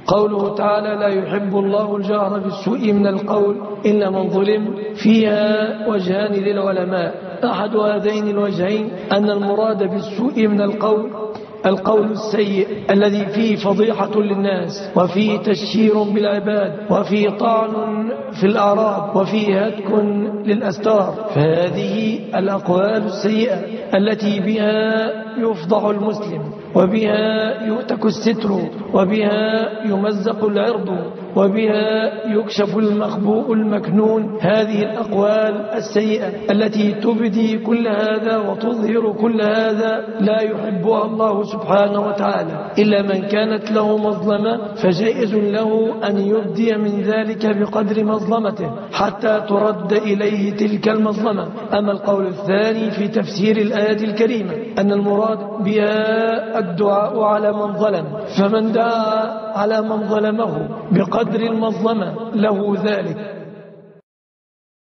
قوله تعالى لا يحب الله الجهر بالسوء من القول إلا من ظلم فيها وجهان للعلماء. أحد هذين الوجهين أن المراد بالسوء من القول السيء الذي فيه فضيحة للناس وفيه تشهير بالعباد وفيه طعن في الأعراض وفيه هتك للأستار، فهذه الأقوال السيئة التي بها يفضح المسلم وبها يؤتك الستر وبها يمزق العرض وبها يكشف المخبوء المكنون، هذه الأقوال السيئة التي تبدي كل هذا وتظهر كل هذا لا يحبها الله سبحانه وتعالى. إلا من كانت له مظلمة فجائز له أن يبدي من ذلك بقدر مظلمته حتى ترد إليه تلك المظلمة. أما القول الثاني في تفسير الآية الكريمة أن المراد بها الدعاء على من ظلم، فمن دعا على من ظلمه بقدر المظلمة له ذلك